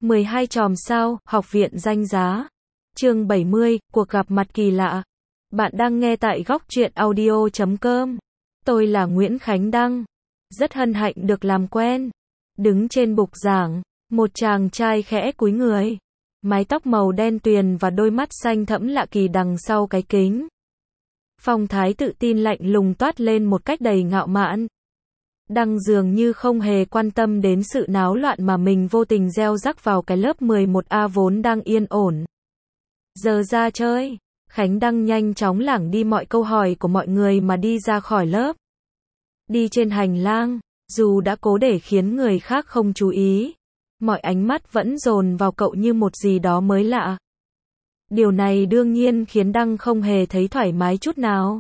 12 chòm sao, học viện danh giá. Chương 70, cuộc gặp mặt kỳ lạ. Bạn đang nghe tại góc truyện audio.com. Tôi là Nguyễn Khánh Đăng. Rất hân hạnh được làm quen. Đứng trên bục giảng, một chàng trai khẽ cúi người. Mái tóc màu đen tuyền và đôi mắt xanh thẫm lạ kỳ đằng sau cái kính. Phong thái tự tin lạnh lùng toát lên một cách đầy ngạo mạn. Đăng dường như không hề quan tâm đến sự náo loạn mà mình vô tình gieo rắc vào cái lớp 11A vốn đang yên ổn. Giờ ra chơi, Khánh Đăng nhanh chóng lảng đi mọi câu hỏi của mọi người mà đi ra khỏi lớp. Đi trên hành lang, dù đã cố để khiến người khác không chú ý, mọi ánh mắt vẫn dồn vào cậu như một gì đó mới lạ. Điều này đương nhiên khiến Đăng không hề thấy thoải mái chút nào.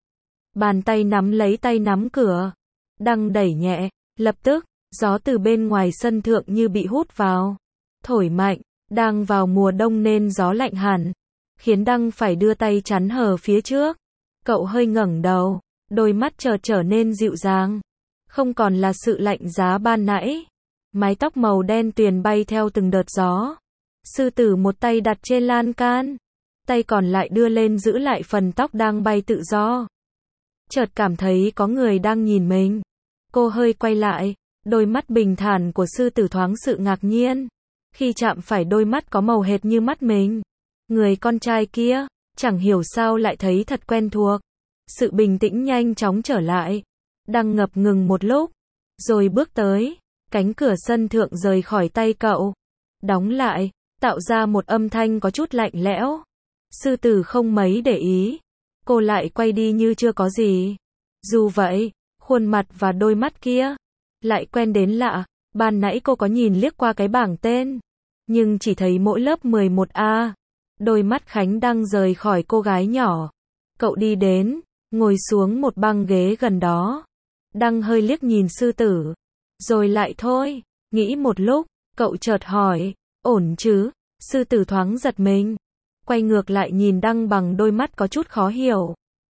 Bàn tay nắm lấy tay nắm cửa. Đăng đẩy nhẹ, lập tức, gió từ bên ngoài sân thượng như bị hút vào. Thổi mạnh, đang vào mùa đông nên gió lạnh hẳn, khiến Đăng phải đưa tay chắn hở phía trước. Cậu hơi ngẩng đầu, đôi mắt trở nên dịu dàng. Không còn là sự lạnh giá ban nãy. Mái tóc màu đen tuyền bay theo từng đợt gió. Sư tử một tay đặt trên lan can, tay còn lại đưa lên giữ lại phần tóc đang bay tự do. Chợt cảm thấy có người đang nhìn mình. Cô hơi quay lại, đôi mắt bình thản của sư tử thoáng sự ngạc nhiên. Khi chạm phải đôi mắt có màu hệt như mắt mình. Người con trai kia, chẳng hiểu sao lại thấy thật quen thuộc. Sự bình tĩnh nhanh chóng trở lại. Đang ngập ngừng một lúc, rồi bước tới. Cánh cửa sân thượng rời khỏi tay cậu, đóng lại, tạo ra một âm thanh có chút lạnh lẽo. Sư tử không mấy để ý. Cô lại quay đi như chưa có gì. Dù vậy, khuôn mặt và đôi mắt kia lại quen đến lạ. Ban nãy cô có nhìn liếc qua cái bảng tên, nhưng chỉ thấy mỗi lớp 11A. Đôi mắt Khánh Đăng rời khỏi cô gái nhỏ. Cậu đi đến, ngồi xuống một băng ghế gần đó. Đăng hơi liếc nhìn sư tử, rồi lại thôi. Nghĩ một lúc, cậu chợt hỏi, ổn chứ? Sư tử thoáng giật mình, quay ngược lại nhìn Đăng bằng đôi mắt có chút khó hiểu.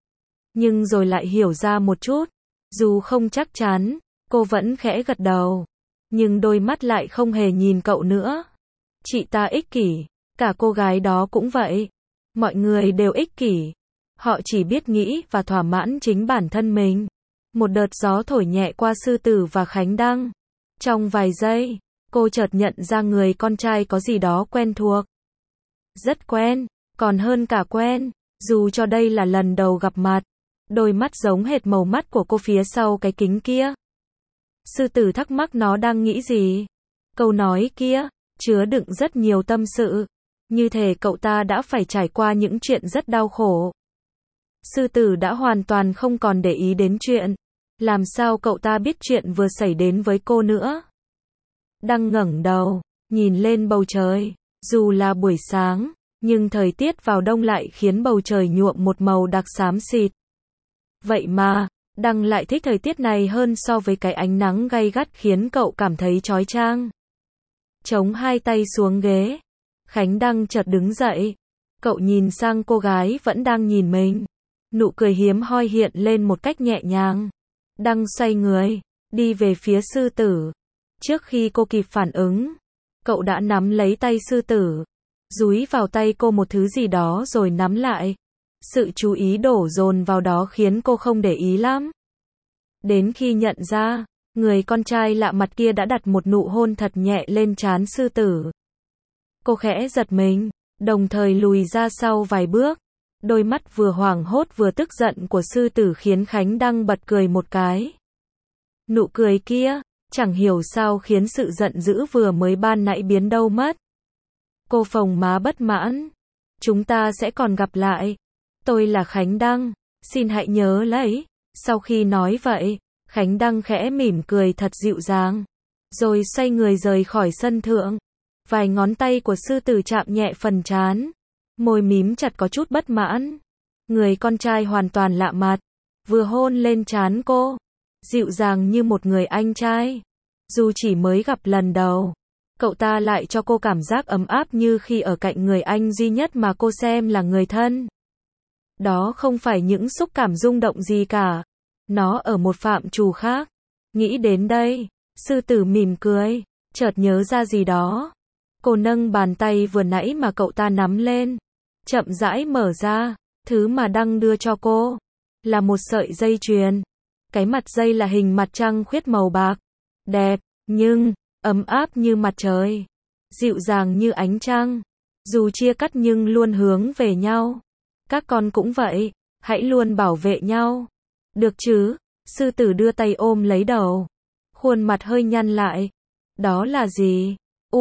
Nhưng rồi lại hiểu ra một chút. Dù không chắc chắn, cô vẫn khẽ gật đầu. Nhưng đôi mắt lại không hề nhìn cậu nữa. Chị ta ích kỷ, cả cô gái đó cũng vậy. Mọi người đều ích kỷ. Họ chỉ biết nghĩ và thỏa mãn chính bản thân mình. Một đợt gió thổi nhẹ qua sư tử và Khánh Đăng. Trong vài giây, cô chợt nhận ra người con trai có gì đó quen thuộc. Rất quen, còn hơn cả quen, dù cho đây là lần đầu gặp mặt. Đôi mắt giống hệt màu mắt của cô phía sau cái kính kia. Sư tử thắc mắc nó đang nghĩ gì. Câu nói kia chứa đựng rất nhiều tâm sự, như thể cậu ta đã phải trải qua những chuyện rất đau khổ. Sư tử đã hoàn toàn không còn để ý đến chuyện. Làm sao cậu ta biết chuyện vừa xảy đến với cô nữa? Đăng ngẩng đầu, nhìn lên bầu trời. Dù là buổi sáng, nhưng thời tiết vào đông lại khiến bầu trời nhuộm một màu đặc xám xịt. Vậy mà, Đăng lại thích thời tiết này hơn so với cái ánh nắng gay gắt khiến cậu cảm thấy chói chang. Chống hai tay xuống ghế, Khánh Đăng chợt đứng dậy. Cậu nhìn sang cô gái vẫn đang nhìn mình. Nụ cười hiếm hoi hiện lên một cách nhẹ nhàng. Đăng xoay người, đi về phía sư tử. Trước khi cô kịp phản ứng, cậu đã nắm lấy tay sư tử, dúi vào tay cô một thứ gì đó rồi nắm lại. Sự chú ý đổ dồn vào đó khiến cô không để ý lắm. Đến khi nhận ra, người con trai lạ mặt kia đã đặt một nụ hôn thật nhẹ lên trán sư tử. Cô khẽ giật mình, đồng thời lùi ra sau vài bước. Đôi mắt vừa hoảng hốt vừa tức giận của sư tử khiến Khánh Đăng bật cười một cái. Nụ cười kia, chẳng hiểu sao khiến sự giận dữ vừa mới ban nãy biến đâu mất. Cô phồng má bất mãn. Chúng ta sẽ còn gặp lại. Tôi là Khánh Đăng, xin hãy nhớ lấy. Sau khi nói vậy, Khánh Đăng khẽ mỉm cười thật dịu dàng, rồi xoay người rời khỏi sân thượng. Vài ngón tay của sư tử chạm nhẹ phần trán, môi mím chặt có chút bất mãn. Người con trai hoàn toàn lạ mặt, vừa hôn lên trán cô, dịu dàng như một người anh trai. Dù chỉ mới gặp lần đầu, cậu ta lại cho cô cảm giác ấm áp như khi ở cạnh người anh duy nhất mà cô xem là người thân. Đó không phải những xúc cảm rung động gì cả. Nó ở một phạm trù khác. Nghĩ đến đây, sư tử mỉm cười, chợt nhớ ra gì đó. Cô nâng bàn tay vừa nãy mà cậu ta nắm lên, chậm rãi mở ra, thứ mà Đăng đưa cho cô là một sợi dây chuyền. Cái mặt dây là hình mặt trăng khuyết màu bạc, đẹp, nhưng ấm áp như mặt trời, dịu dàng như ánh trăng. Dù chia cắt nhưng luôn hướng về nhau. Các con cũng vậy, hãy luôn bảo vệ nhau. Được chứ? Sư tử đưa tay ôm lấy đầu, khuôn mặt hơi nhăn lại. Đó là gì?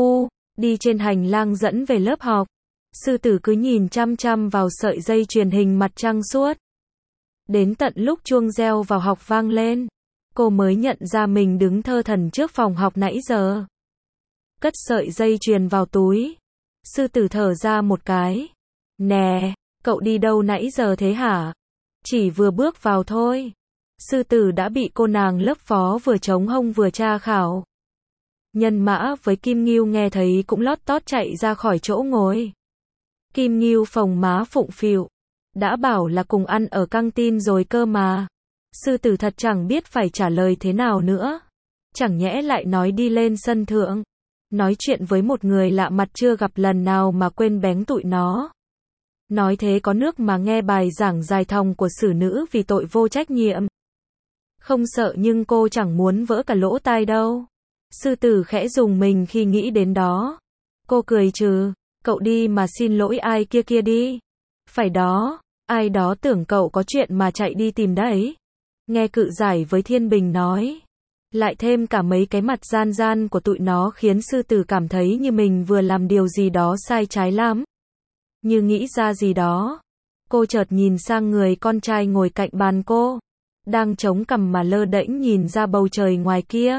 Đi trên hành lang dẫn về lớp học. Sư tử cứ nhìn chăm chăm vào sợi dây chuyền hình mặt trăng suốt. Đến tận lúc chuông reo vào học vang lên, cô mới nhận ra mình đứng thơ thẩn trước phòng học nãy giờ. Cất sợi dây chuyền vào túi. Sư tử thở ra một cái. Nè, cậu đi đâu nãy giờ thế hả? Chỉ vừa bước vào thôi. Sư tử đã bị cô nàng lớp phó vừa chống hông vừa tra khảo. Nhân Mã với Kim Ngưu nghe thấy cũng lót tót chạy ra khỏi chỗ ngồi. Kim Ngưu phồng má phụng phịu. Đã bảo là cùng ăn ở căng tin rồi cơ mà. Sư tử thật chẳng biết phải trả lời thế nào nữa. Chẳng nhẽ lại nói đi lên sân thượng, nói chuyện với một người lạ mặt chưa gặp lần nào mà quên bén tụi nó. Nói thế có nước mà nghe bài giảng dài thòng của xử nữ vì tội vô trách nhiệm. Không sợ nhưng cô chẳng muốn vỡ cả lỗ tai đâu. Sư tử khẽ rùng mình khi nghĩ đến đó. Cô cười trừ, cậu đi mà xin lỗi ai kia đi. Phải đó, ai đó tưởng cậu có chuyện mà chạy đi tìm đấy. Nghe Cự Giải với Thiên Bình nói. Lại thêm cả mấy cái mặt gian gian của tụi nó khiến sư tử cảm thấy như mình vừa làm điều gì đó sai trái lắm. Như nghĩ ra gì đó. Cô chợt nhìn sang người con trai ngồi cạnh bàn cô, đang chống cằm mà lơ đễnh nhìn ra bầu trời ngoài kia.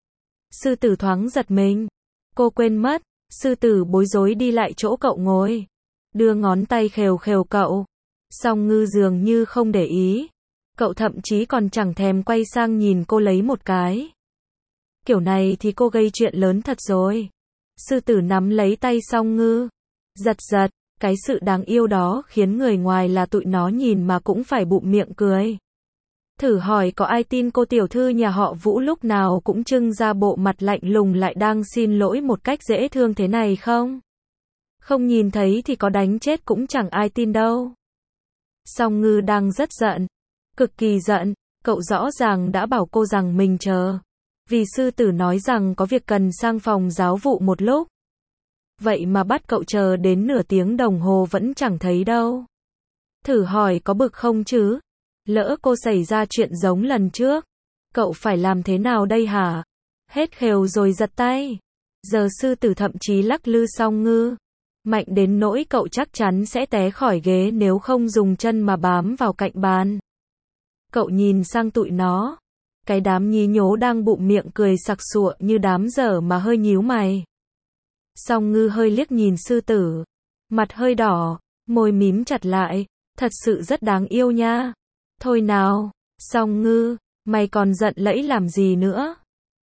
Sư tử thoáng giật mình. Cô quên mất, sư tử bối rối đi lại chỗ cậu ngồi, đưa ngón tay khều khều cậu. Song Ngư dường như không để ý. Cậu thậm chí còn chẳng thèm quay sang nhìn cô lấy một cái. Kiểu này thì cô gây chuyện lớn thật rồi. Sư tử nắm lấy tay Song Ngư, giật giật. Cái sự đáng yêu đó khiến người ngoài là tụi nó nhìn mà cũng phải bụm miệng cười. Thử hỏi có ai tin cô tiểu thư nhà họ Vũ lúc nào cũng trưng ra bộ mặt lạnh lùng lại đang xin lỗi một cách dễ thương thế này không? Không nhìn thấy thì có đánh chết cũng chẳng ai tin đâu. Song Ngư đang rất giận, cực kỳ giận. Cậu rõ ràng đã bảo cô rằng mình chờ, vì sư tử nói rằng có việc cần sang phòng giáo vụ một lúc. Vậy mà bắt cậu chờ đến nửa tiếng đồng hồ vẫn chẳng thấy đâu. Thử hỏi có bực không chứ? Lỡ cô xảy ra chuyện giống lần trước, cậu phải làm thế nào đây hả? Hết khều rồi giật tay. Giờ sư tử thậm chí lắc lư Song Ngư mạnh đến nỗi cậu chắc chắn sẽ té khỏi ghế nếu không dùng chân mà bám vào cạnh bàn. Cậu nhìn sang tụi nó. Cái đám nhí nhố đang bụm miệng cười sặc sụa như đám dở mà hơi nhíu mày. Song Ngư hơi liếc nhìn sư tử, mặt hơi đỏ, môi mím chặt lại, thật sự rất đáng yêu nha. Thôi nào, Song Ngư, mày còn giận lẫy làm gì nữa?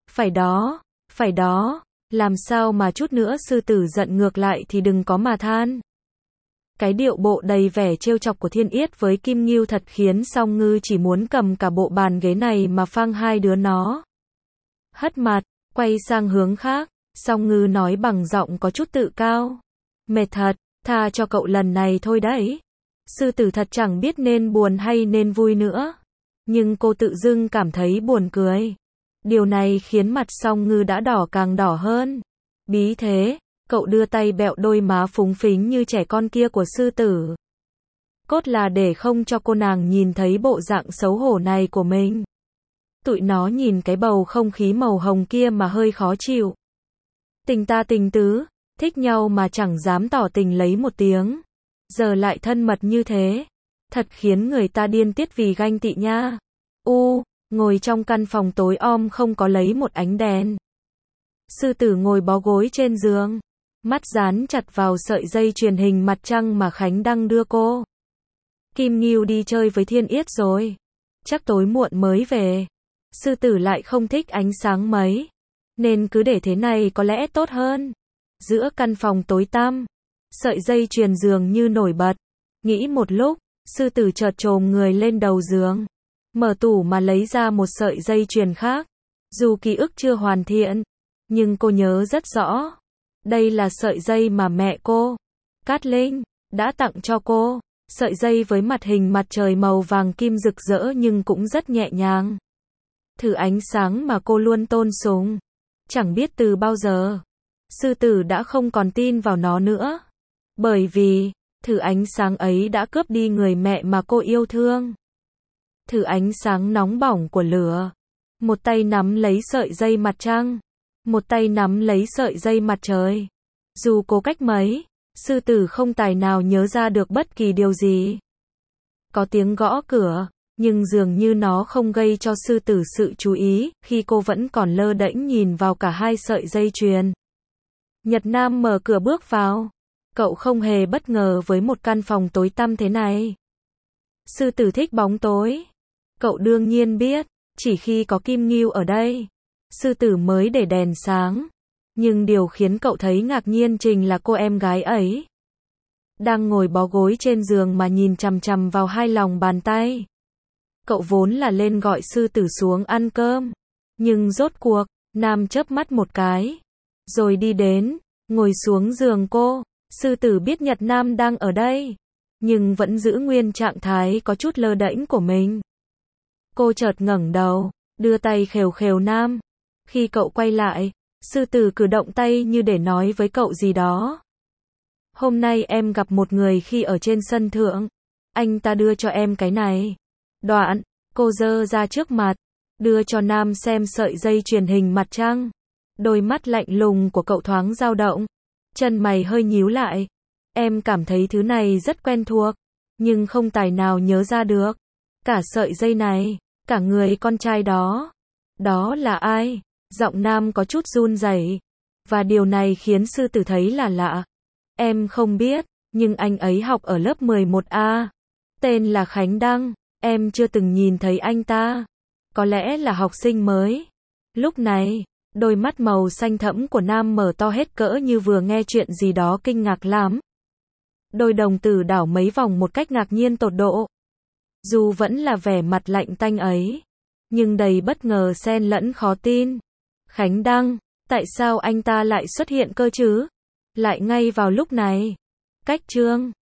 Phải đó, làm sao mà chút nữa sư tử giận ngược lại thì đừng có mà than. Cái điệu bộ đầy vẻ trêu chọc của Thiên Yết với Kim Ngưu thật khiến Song Ngư chỉ muốn cầm cả bộ bàn ghế này mà phang hai đứa nó. Hất mặt, quay sang hướng khác. Song Ngư nói bằng giọng có chút tự cao. Mệt thật, tha cho cậu lần này thôi đấy. Sư tử thật chẳng biết nên buồn hay nên vui nữa. Nhưng cô tự dưng cảm thấy buồn cười. Điều này khiến mặt Song Ngư đã đỏ càng đỏ hơn. Bí thế, cậu đưa tay bẹo đôi má phúng phính như trẻ con kia của sư tử. Cốt là để không cho cô nàng nhìn thấy bộ dạng xấu hổ này của mình. Tụi nó nhìn cái bầu không khí màu hồng kia mà hơi khó chịu. Tình ta tình tứ, thích nhau mà chẳng dám tỏ tình lấy một tiếng. Giờ lại thân mật như thế. Thật khiến người ta điên tiết vì ganh tị nha. Ngồi trong căn phòng tối om không có lấy một ánh đèn. Sư tử ngồi bó gối trên giường, mắt dán chặt vào sợi dây chuyền hình mặt trăng mà Khánh Đăng đưa cô. Kim Ngưu đi chơi với Thiên Yết rồi. Chắc tối muộn mới về. Sư tử lại không thích ánh sáng mấy, nên cứ để thế này có lẽ tốt hơn. Giữa căn phòng tối tăm, sợi dây chuyền giường như nổi bật. Nghĩ một lúc, sư tử chợt chồm người lên đầu giường, mở tủ mà lấy ra một sợi dây chuyền khác. Dù ký ức chưa hoàn thiện, nhưng cô nhớ rất rõ. Đây là sợi dây mà mẹ cô, Cát Linh, đã tặng cho cô. Sợi dây với mặt hình mặt trời màu vàng kim rực rỡ nhưng cũng rất nhẹ nhàng. Thứ ánh sáng mà cô luôn tôn sùng. Chẳng biết từ bao giờ, sư tử đã không còn tin vào nó nữa. Bởi vì, thứ ánh sáng ấy đã cướp đi người mẹ mà cô yêu thương. Thứ ánh sáng nóng bỏng của lửa. Một tay nắm lấy sợi dây mặt trăng, một tay nắm lấy sợi dây mặt trời. Dù cố cách mấy, sư tử không tài nào nhớ ra được bất kỳ điều gì. Có tiếng gõ cửa, nhưng dường như nó không gây cho sư tử sự chú ý, khi cô vẫn còn lơ đễnh nhìn vào cả hai sợi dây chuyền. Nhật Nam mở cửa bước vào. Cậu không hề bất ngờ với một căn phòng tối tăm thế này. Sư tử thích bóng tối. Cậu đương nhiên biết, chỉ khi có Kim Ngưu ở đây, sư tử mới để đèn sáng. Nhưng điều khiến cậu thấy ngạc nhiên chính là cô em gái ấy đang ngồi bó gối trên giường mà nhìn chằm chằm vào hai lòng bàn tay. Cậu vốn là lên gọi sư tử xuống ăn cơm, nhưng rốt cuộc, Nam chớp mắt một cái, rồi đi đến, ngồi xuống giường cô. Sư tử biết Nhật Nam đang ở đây, nhưng vẫn giữ nguyên trạng thái có chút lơ đễnh của mình. Cô chợt ngẩng đầu, đưa tay khều khều Nam. Khi cậu quay lại, sư tử cử động tay như để nói với cậu gì đó. Hôm nay em gặp một người khi ở trên sân thượng. Anh ta đưa cho em cái này. Đoạn, cô giơ ra trước mặt, đưa cho Nam xem sợi dây chuyền hình mặt trăng. Đôi mắt lạnh lùng của cậu thoáng dao động. Chân mày hơi nhíu lại. Em cảm thấy thứ này rất quen thuộc, nhưng không tài nào nhớ ra được. Cả sợi dây này, cả người con trai đó. Đó là ai? Giọng Nam có chút run rẩy. Và điều này khiến sư tử thấy là lạ. Em không biết, nhưng anh ấy học ở lớp 11A. Tên là Khánh Đăng. Em chưa từng nhìn thấy anh ta. Có lẽ là học sinh mới. Lúc này, đôi mắt màu xanh thẫm của Nam mở to hết cỡ như vừa nghe chuyện gì đó kinh ngạc lắm. Đôi đồng tử đảo mấy vòng một cách ngạc nhiên tột độ. Dù vẫn là vẻ mặt lạnh tanh ấy, nhưng đầy bất ngờ xen lẫn khó tin. Khánh Đăng, tại sao anh ta lại xuất hiện cơ chứ? Lại ngay vào lúc này. Cách chương